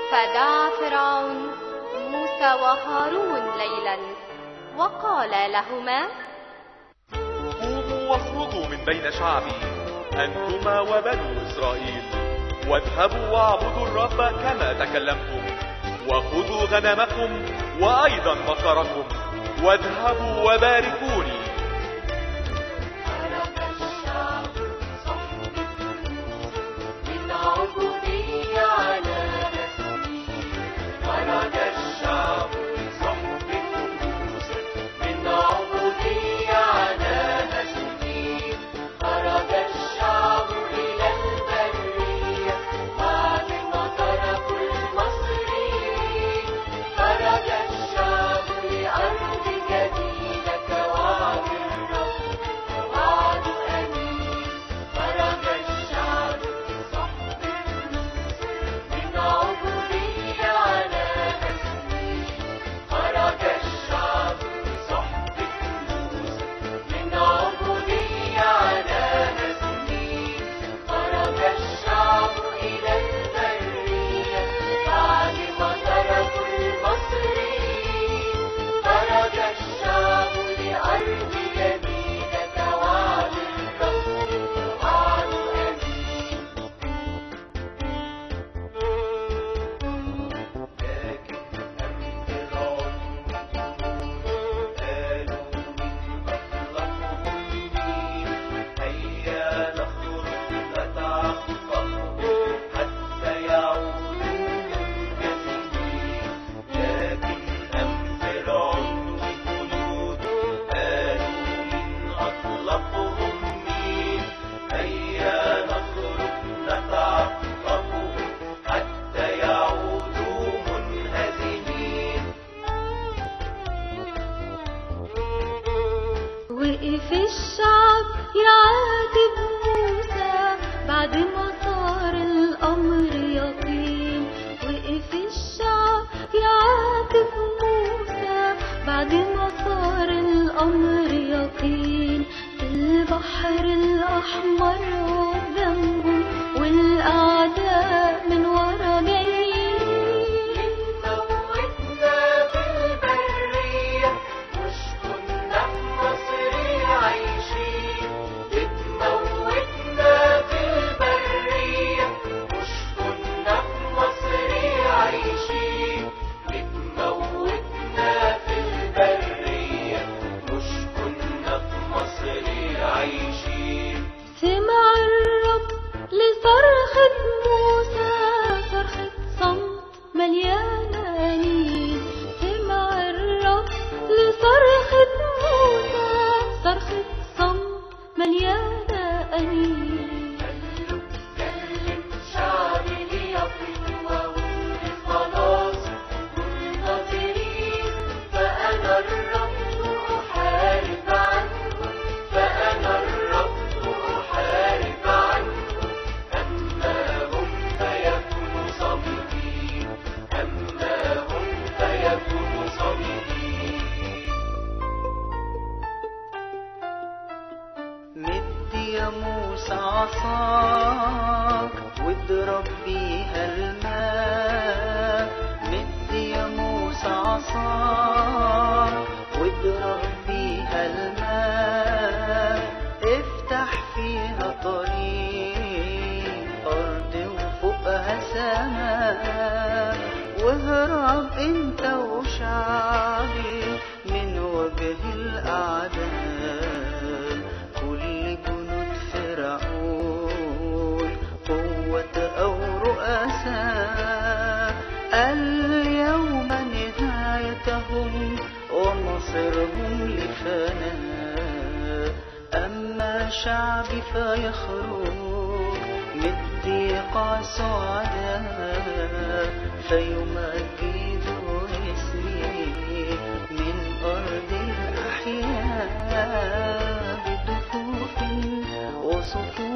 فدعا فرعون موسى وهارون ليلا وقال لهما: قوموا واخرجوا من بين شعبي أنتما وبنو إسرائيل، واذهبوا واعبدوا الرب كما تكلمتم، وخذوا غنمكم وأيضا بقركم، واذهبوا وباركوني. وقف الشعب يعاتب موسى بعد ما صار الأمر يقين. وقف الشعب يعاتب موسى بعد ما صار الأمر يقين. البحر الأحمر قدامهم والأعداء من ورا جايين. سمع الرب لصرخة موسى، صرخة صمت مليانة أنين. سمع الرب لصرخة موسى، صرخة صمت مليانة أنين. كلم شعبي ليقف وهم خلاص منتظرين، فأنا الرب أحارب عنهم، فأنا الرب أحارب عنهم. أما هم فيكونوا صامتين، أما هم فيكونوا صامتين. مد يا موسى عصاك واضرب بيها الماء. مد يا موسى عصاك واضرب بيها الماء. افتح فيها طريق أرض وفوقها سماء. واهرب انت وشعبي من وجه الأعداء. كل جنود فرعون قوة أو رؤساء، اليوم نهايتهم ومصيرهم لفناء. أما شعبي فيخرج من الضيقة سعداء، فيمجد اسمي من أرض الأحياء بدفوف وصفوف